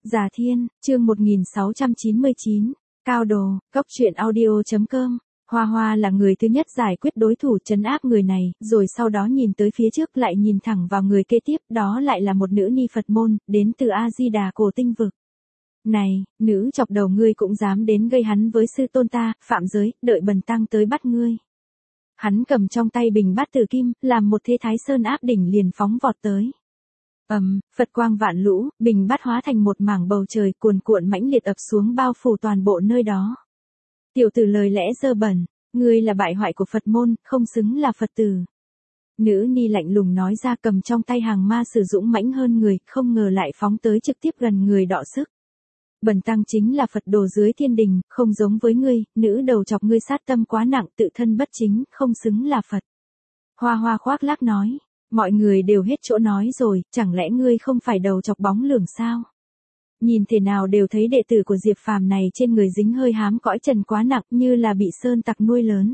Già Thiên, chương 1699, Cao Đồ, Cốc truyện audio.com. Hoa Hoa là người thứ nhất giải quyết đối thủ trấn áp người này, rồi sau đó nhìn tới phía trước lại nhìn thẳng vào người kế tiếp, đó lại là một nữ ni Phật môn, đến từ A-di-đà Cổ Tinh Vực. Này, nữ chọc đầu ngươi cũng dám đến gây hắn với sư tôn ta, phạm giới, đợi bần tăng tới bắt ngươi. Hắn cầm trong tay bình bát tử kim, làm một thế thái sơn áp đỉnh liền phóng vọt tới. Phật quang vạn lũ, bình bát hóa thành một mảng bầu trời cuồn cuộn mãnh liệt ập xuống bao phủ toàn bộ nơi đó. Tiểu tử lời lẽ dơ bẩn, ngươi là bại hoại của Phật môn, không xứng là Phật tử. Nữ ni lạnh lùng nói ra, cầm trong tay hàng ma sử dũng mãnh hơn người, không ngờ lại phóng tới trực tiếp gần người đọ sức. Bần tăng chính là Phật đồ dưới thiên đình, không giống với ngươi, nữ đầu chọc ngươi sát tâm quá nặng, tự thân bất chính, không xứng là Phật. Hoa Hoa khoác lác nói, mọi người đều hết chỗ nói rồi, chẳng lẽ ngươi không phải đầu chọc bóng lường sao? Nhìn thế nào đều thấy đệ tử của Diệp Phàm này trên người dính hơi hám cõi trần quá nặng, như là bị sơn tặc nuôi lớn.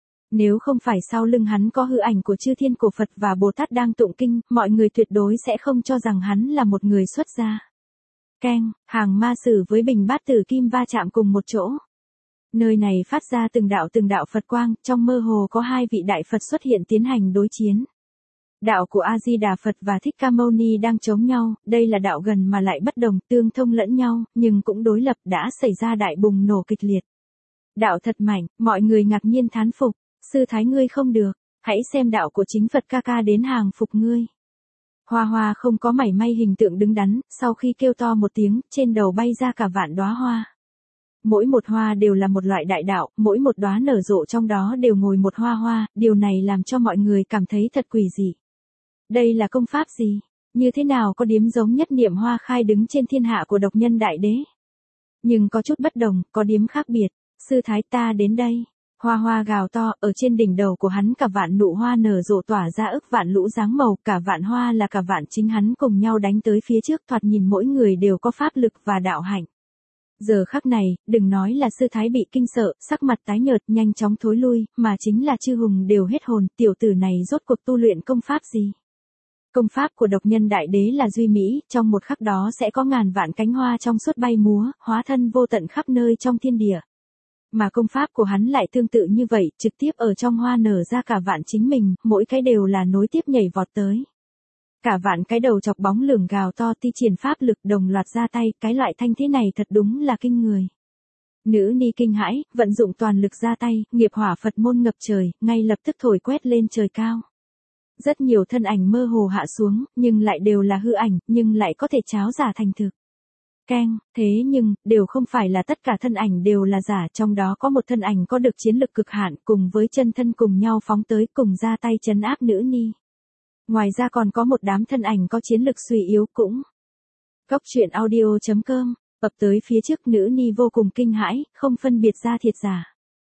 Nếu không phải sau lưng hắn có hư ảnh của chư thiên cổ Phật và Bồ Tát đang tụng kinh, mọi người tuyệt đối sẽ không cho rằng hắn là một người xuất gia. Keng, hàng ma sử với bình bát tử kim va chạm cùng một chỗ. Nơi này phát ra từng đạo Phật quang, trong mơ hồ có hai vị đại Phật xuất hiện tiến hành đối chiến. Đạo của A-di-đà Phật và Thích Ca Mâu Ni đang chống nhau, đây là đạo gần mà lại bất đồng, tương thông lẫn nhau, nhưng cũng đối lập, đã xảy ra đại bùng nổ kịch liệt. Đạo thật mạnh, mọi người ngạc nhiên thán phục, sư thái ngươi không được, hãy xem đạo của chính Phật ca ca đến hàng phục ngươi. Hoa Hoa không có mảy may hình tượng đứng đắn, sau khi kêu to một tiếng, trên đầu bay ra cả vạn đóa hoa. Mỗi một hoa đều là một loại đại đạo, mỗi một đóa nở rộ trong đó đều ngồi một hoa hoa, điều này làm cho mọi người cảm thấy thật quỷ dị. Đây là công pháp gì? Như thế nào có điếm giống nhất niệm hoa khai đứng trên thiên hạ của độc nhân đại đế? Nhưng có chút bất đồng, có điếm khác biệt. Sư thái ta đến đây. Hoa Hoa gào to, ở trên đỉnh đầu của hắn cả vạn nụ hoa nở rộ tỏa ra ức vạn lũ dáng màu, cả vạn hoa là cả vạn chính hắn cùng nhau đánh tới phía trước, thoạt nhìn mỗi người đều có pháp lực và đạo hạnh. Giờ khắc này, đừng nói là sư thái bị kinh sợ, sắc mặt tái nhợt, nhanh chóng thối lui, mà chính là chư hùng đều hết hồn, tiểu tử này rốt cuộc tu luyện công pháp gì? Công pháp của độc nhân đại đế là duy mỹ, trong một khắc đó sẽ có ngàn vạn cánh hoa trong suốt bay múa, hóa thân vô tận khắp nơi trong thiên địa. Mà công pháp của hắn lại tương tự như vậy, trực tiếp ở trong hoa nở ra cả vạn chính mình, mỗi cái đều là nối tiếp nhảy vọt tới. Cả vạn cái đầu chọc bóng lường gào to thi triển pháp lực đồng loạt ra tay, cái loại thanh thế này thật đúng là kinh người. Nữ ni kinh hãi, vận dụng toàn lực ra tay, nghiệp hỏa Phật môn ngập trời, ngay lập tức thổi quét lên trời cao. Rất nhiều thân ảnh mơ hồ hạ xuống, nhưng lại đều là hư ảnh, nhưng lại có thể tráo giả thành thực. Keng, thế nhưng, đều không phải là tất cả thân ảnh đều là giả, trong đó có một thân ảnh có được chiến lực cực hạn, cùng với chân thân cùng nhau phóng tới, cùng ra tay trấn áp nữ ni. Ngoài ra còn có một đám thân ảnh có chiến lực suy yếu cũng. Cốc truyện audio.com, ập tới phía trước nữ ni vô cùng kinh hãi, không phân biệt ra thiệt giả.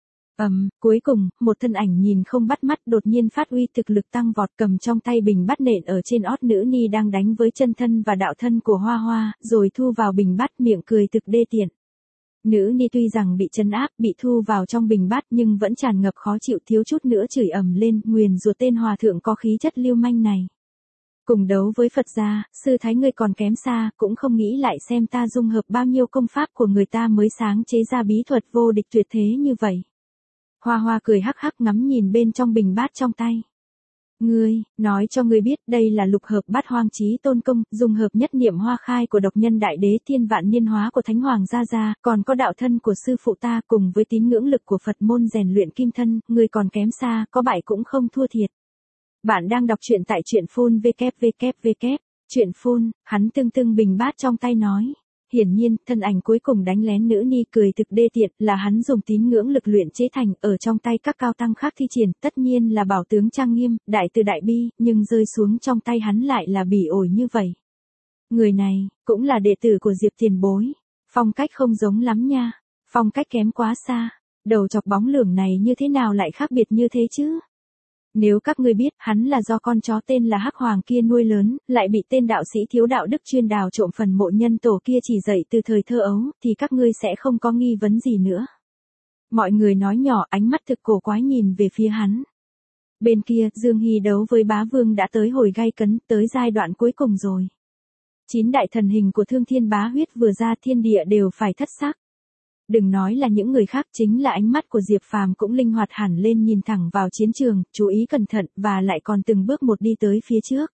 Cuối cùng, một thân ảnh nhìn không bắt mắt đột nhiên phát huy thực lực tăng vọt, cầm trong tay bình bát nện ở trên ót nữ ni đang đánh với chân thân và đạo thân của Hoa Hoa, rồi thu vào bình bát, miệng cười thực đê tiện. Nữ ni tuy rằng bị trấn áp, bị thu vào trong bình bát nhưng vẫn tràn ngập khó chịu, thiếu chút nữa chửi ầm lên, nguyền rủa tên hòa thượng có khí chất lưu manh này. Cùng đấu với Phật gia, sư thái ngươi còn kém xa, cũng không nghĩ lại xem ta dung hợp bao nhiêu công pháp của người ta mới sáng chế ra bí thuật vô địch tuyệt thế như vậy. Hoa Hoa cười hắc hắc ngắm nhìn bên trong bình bát trong tay. Ngươi, nói cho ngươi biết, đây là lục hợp bát hoang chí tôn công, dung hợp nhất niệm hoa khai của độc nhân đại đế, thiên vạn niên hóa của Thánh Hoàng Gia Gia, còn có đạo thân của sư phụ ta cùng với tín ngưỡng lực của Phật môn rèn luyện kim thân, ngươi còn kém xa, có bại cũng không thua thiệt. Bạn đang đọc truyện tại truyện phun www. Truyện phun, hắn tưng bình bát trong tay nói. Hiển nhiên, thân ảnh cuối cùng đánh lén nữ ni cười thực đê tiện, là hắn dùng tín ngưỡng lực luyện chế thành, ở trong tay các cao tăng khác thi triển, tất nhiên là bảo tướng trang nghiêm, đại từ đại bi, nhưng rơi xuống trong tay hắn lại là bỉ ổi như vậy. Người này, cũng là đệ tử của Diệp tiền bối. Phong cách không giống lắm nha. Phong cách kém quá xa. Đầu chọc bóng lường này như thế nào lại khác biệt như thế chứ? Nếu các ngươi biết, hắn là do con chó tên là Hắc Hoàng kia nuôi lớn, lại bị tên đạo sĩ thiếu đạo đức chuyên đào trộm phần mộ nhân tổ kia chỉ dạy từ thời thơ ấu, thì các ngươi sẽ không có nghi vấn gì nữa. Mọi người nói nhỏ, ánh mắt thực cổ quái nhìn về phía hắn. Bên kia, Dương Hy đấu với Bá Vương đã tới hồi gay cấn, tới giai đoạn cuối cùng rồi. 9 đại thần hình của Thương Thiên Bá Huyết vừa ra thiên địa đều phải thất sắc. Đừng nói là những người khác, chính là ánh mắt của Diệp Phàm cũng linh hoạt hẳn lên, nhìn thẳng vào chiến trường, chú ý cẩn thận và lại còn từng bước một đi tới phía trước.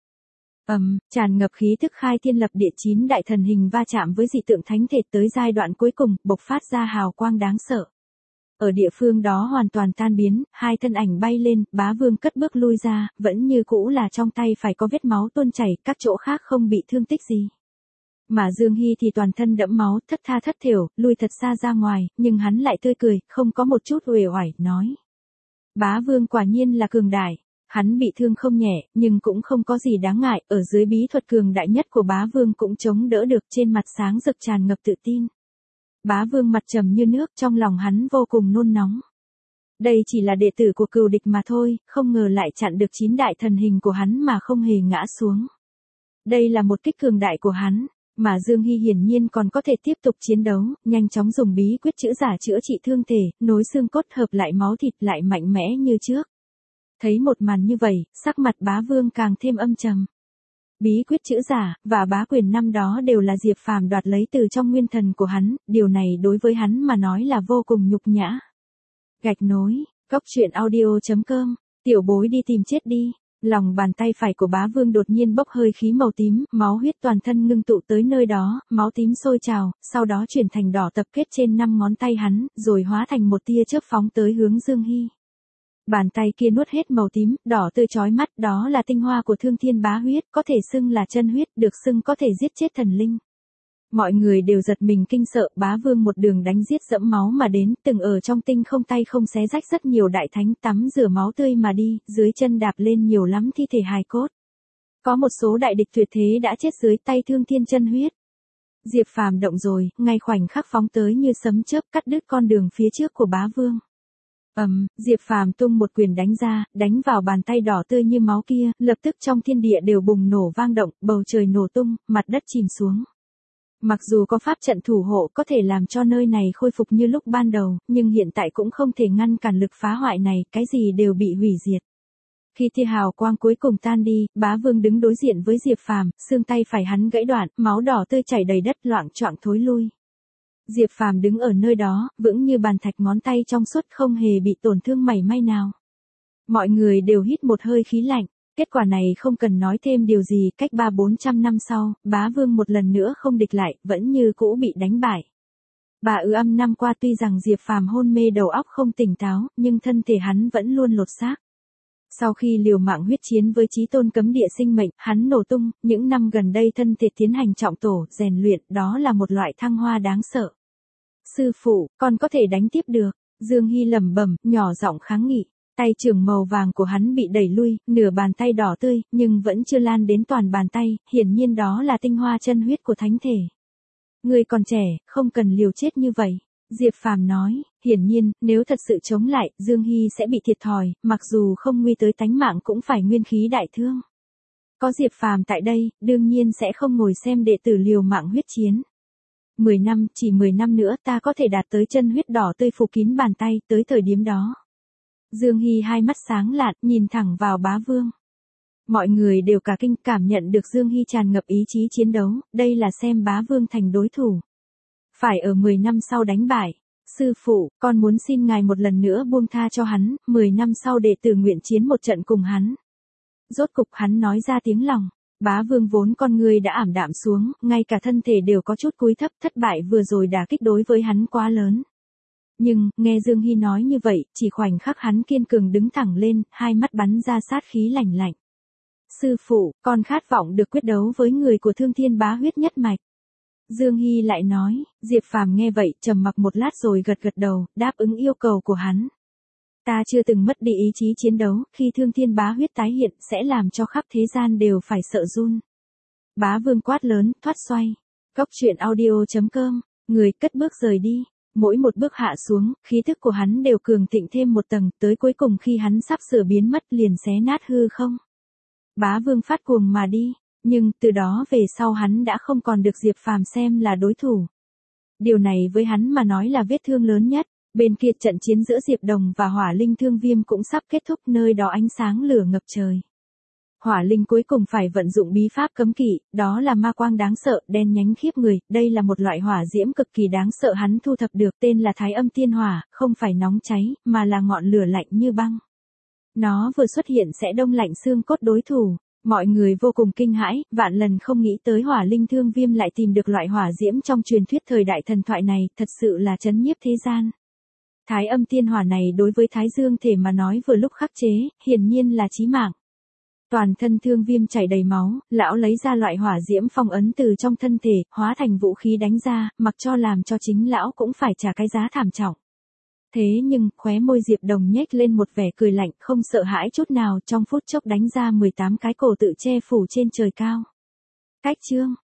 Tràn ngập khí tức khai thiên lập địa, 9 đại thần hình va chạm với dị tượng thánh thể tới giai đoạn cuối cùng, bộc phát ra hào quang đáng sợ. Ở địa phương đó hoàn toàn tan biến, hai thân ảnh bay lên, Bá Vương cất bước lui ra, vẫn như cũ là trong tay phải có vết máu tuôn chảy, các chỗ khác không bị thương tích gì. Mà Dương Hy thì toàn thân đẫm máu, thất tha thất thểu, lui thật xa ra ngoài, nhưng hắn lại tươi cười, không có một chút uể oải, nói. Bá Vương quả nhiên là cường đại. Hắn bị thương không nhẹ, nhưng cũng không có gì đáng ngại, ở dưới bí thuật cường đại nhất của Bá Vương cũng chống đỡ được, trên mặt sáng rực tràn ngập tự tin. Bá Vương mặt trầm như nước, trong lòng hắn vô cùng nôn nóng. Đây chỉ là đệ tử của cừu địch mà thôi, không ngờ lại chặn được 9 đại thần hình của hắn mà không hề ngã xuống. Đây là một kích cường đại của hắn, mà Dương Hy hiển nhiên còn có thể tiếp tục chiến đấu, nhanh chóng dùng bí quyết chữa giả chữa trị thương thể, nối xương cốt hợp lại máu thịt lại mạnh mẽ như trước. Thấy một màn như vậy, sắc mặt Bá Vương càng thêm âm trầm. Bí quyết chữa giả và bá quyền năm đó đều là Diệp Phàm đoạt lấy từ trong nguyên thần của hắn, điều này đối với hắn mà nói là vô cùng nhục nhã. Gạch nối, goctruyện.audio.com, tiểu bối đi tìm chết đi. Lòng bàn tay phải của Bá Vương đột nhiên bốc hơi khí màu tím, máu huyết toàn thân ngưng tụ tới nơi đó, máu tím sôi trào, sau đó chuyển thành đỏ tập kết trên 5 ngón tay hắn, rồi hóa thành một tia chớp phóng tới hướng Dương Hy. Bàn tay kia nuốt hết màu tím, đỏ tươi chói mắt, đó là tinh hoa của Thương Thiên Bá Huyết, có thể xưng là chân huyết, được xưng có thể giết chết thần linh. Mọi người đều giật mình kinh sợ, Bá Vương một đường đánh giết dẫm máu mà đến, từng ở trong tinh không tay không xé rách rất nhiều đại thánh, tắm rửa máu tươi mà đi, dưới chân đạp lên nhiều lắm thi thể hài cốt. Có một số đại địch tuyệt thế đã chết dưới tay Thương Thiên chân huyết. Diệp Phàm động rồi, ngay khoảnh khắc phóng tới như sấm chớp, cắt đứt con đường phía trước của Bá Vương. Diệp Phàm tung một quyền đánh ra, đánh vào bàn tay đỏ tươi như máu kia, lập tức trong thiên địa đều bùng nổ vang động, bầu trời nổ tung, mặt đất chìm xuống. Mặc dù có pháp trận thủ hộ có thể làm cho nơi này khôi phục như lúc ban đầu, nhưng hiện tại cũng không thể ngăn cản lực phá hoại này, cái gì đều bị hủy diệt. Khi tia hào quang cuối cùng tan đi, Bá Vương đứng đối diện với Diệp Phàm, xương tay phải hắn gãy đoạn, máu đỏ tươi chảy đầy đất, loạng choạng thối lui. Diệp Phàm đứng ở nơi đó, vững như bàn thạch, ngón tay trong suốt không hề bị tổn thương mảy may nào. Mọi người đều hít một hơi khí lạnh, kết quả này không cần nói thêm điều gì, cách 300-400 năm sau, Bá Vương một lần nữa không địch lại, vẫn như cũ bị đánh bại. 3 năm qua tuy rằng Diệp Phàm hôn mê đầu óc không tỉnh táo, nhưng thân thể hắn vẫn luôn lột xác. Sau khi liều mạng huyết chiến với chí tôn cấm địa sinh mệnh, hắn nổ tung, những năm gần đây thân thể tiến hành trọng tổ, rèn luyện, đó là một loại thăng hoa đáng sợ. Sư phụ, con có thể đánh tiếp được. Dương Hy lẩm bẩm, nhỏ giọng kháng nghị. Tay trưởng màu vàng của hắn bị đẩy lui, nửa bàn tay đỏ tươi, nhưng vẫn chưa lan đến toàn bàn tay, hiển nhiên đó là tinh hoa chân huyết của thánh thể. Ngươi còn trẻ, không cần liều chết như vậy. Diệp Phàm nói, hiển nhiên, nếu thật sự chống lại, Dương Hy sẽ bị thiệt thòi, mặc dù không nguy tới tánh mạng cũng phải nguyên khí đại thương. Có Diệp Phàm tại đây, đương nhiên sẽ không ngồi xem đệ tử liều mạng huyết chiến. 10 năm, chỉ 10 năm nữa ta có thể đạt tới chân huyết đỏ tươi phủ kín bàn tay, tới thời điểm đó. Dương Hy hai mắt sáng lạn, nhìn thẳng vào Bá Vương. Mọi người đều cả kinh, cảm nhận được Dương Hy tràn ngập ý chí chiến đấu, đây là xem Bá Vương thành đối thủ. Phải ở 10 năm sau đánh bại. Sư phụ, con muốn xin ngài một lần nữa buông tha cho hắn, 10 năm sau đệ tử nguyện chiến một trận cùng hắn. Rốt cục hắn nói ra tiếng lòng. Bá Vương vốn con người đã ảm đạm xuống, ngay cả thân thể đều có chút cúi thấp, thất bại vừa rồi đả kích đối với hắn quá lớn. Nhưng, nghe Dương Hy nói như vậy, chỉ khoảnh khắc hắn kiên cường đứng thẳng lên, hai mắt bắn ra sát khí lạnh lạnh. Sư phụ, con khát vọng được quyết đấu với người của Thương Thiên Bá Huyết nhất mạch. Dương Hy lại nói, Diệp Phàm nghe vậy, trầm mặc một lát rồi gật gật đầu, đáp ứng yêu cầu của hắn. Ta chưa từng mất đi ý chí chiến đấu, khi Thương Thiên Bá Huyết tái hiện, sẽ làm cho khắp thế gian đều phải sợ run. Bá Vương quát lớn, thoát xoay. Goctruyện.audio.com, người cất bước rời đi. Mỗi một bước hạ xuống, khí thức của hắn đều cường thịnh thêm một tầng, tới cuối cùng khi hắn sắp sửa biến mất liền xé nát hư không. Bá Vương phát cuồng mà đi, nhưng từ đó về sau hắn đã không còn được Diệp Phàm xem là đối thủ. Điều này với hắn mà nói là vết thương lớn nhất. Bên kia trận chiến giữa Diệp Đồng và Hỏa Linh Thương Viêm cũng sắp kết thúc, nơi đó ánh sáng lửa ngập trời. Hỏa linh cuối cùng phải vận dụng bí pháp cấm kỵ, đó là ma quang đáng sợ, đen nhánh khiếp người, đây là một loại hỏa diễm cực kỳ đáng sợ hắn thu thập được, tên là Thái Âm Tiên Hỏa, không phải nóng cháy, mà là ngọn lửa lạnh như băng. Nó vừa xuất hiện sẽ đông lạnh xương cốt đối thủ. Mọi người vô cùng kinh hãi, vạn lần không nghĩ tới Hỏa Linh Thương Viêm lại tìm được loại hỏa diễm trong truyền thuyết thời đại thần thoại này, thật sự là trấn nhiếp thế gian. Thái Âm Tiên Hỏa này đối với Thái Dương thể mà nói vừa lúc khắc chế, hiển nhiên là chí mạng. Toàn thân Thương Viêm chảy đầy máu, lão lấy ra loại hỏa diễm phong ấn từ trong thân thể, hóa thành vũ khí đánh ra, mặc cho làm cho chính lão cũng phải trả cái giá thảm trọng. Thế nhưng, khóe môi Diệp Đồng nhếch lên một vẻ cười lạnh, không sợ hãi chút nào, trong phút chốc đánh ra 18 cái cổ tự che phủ trên trời cao. Cách chương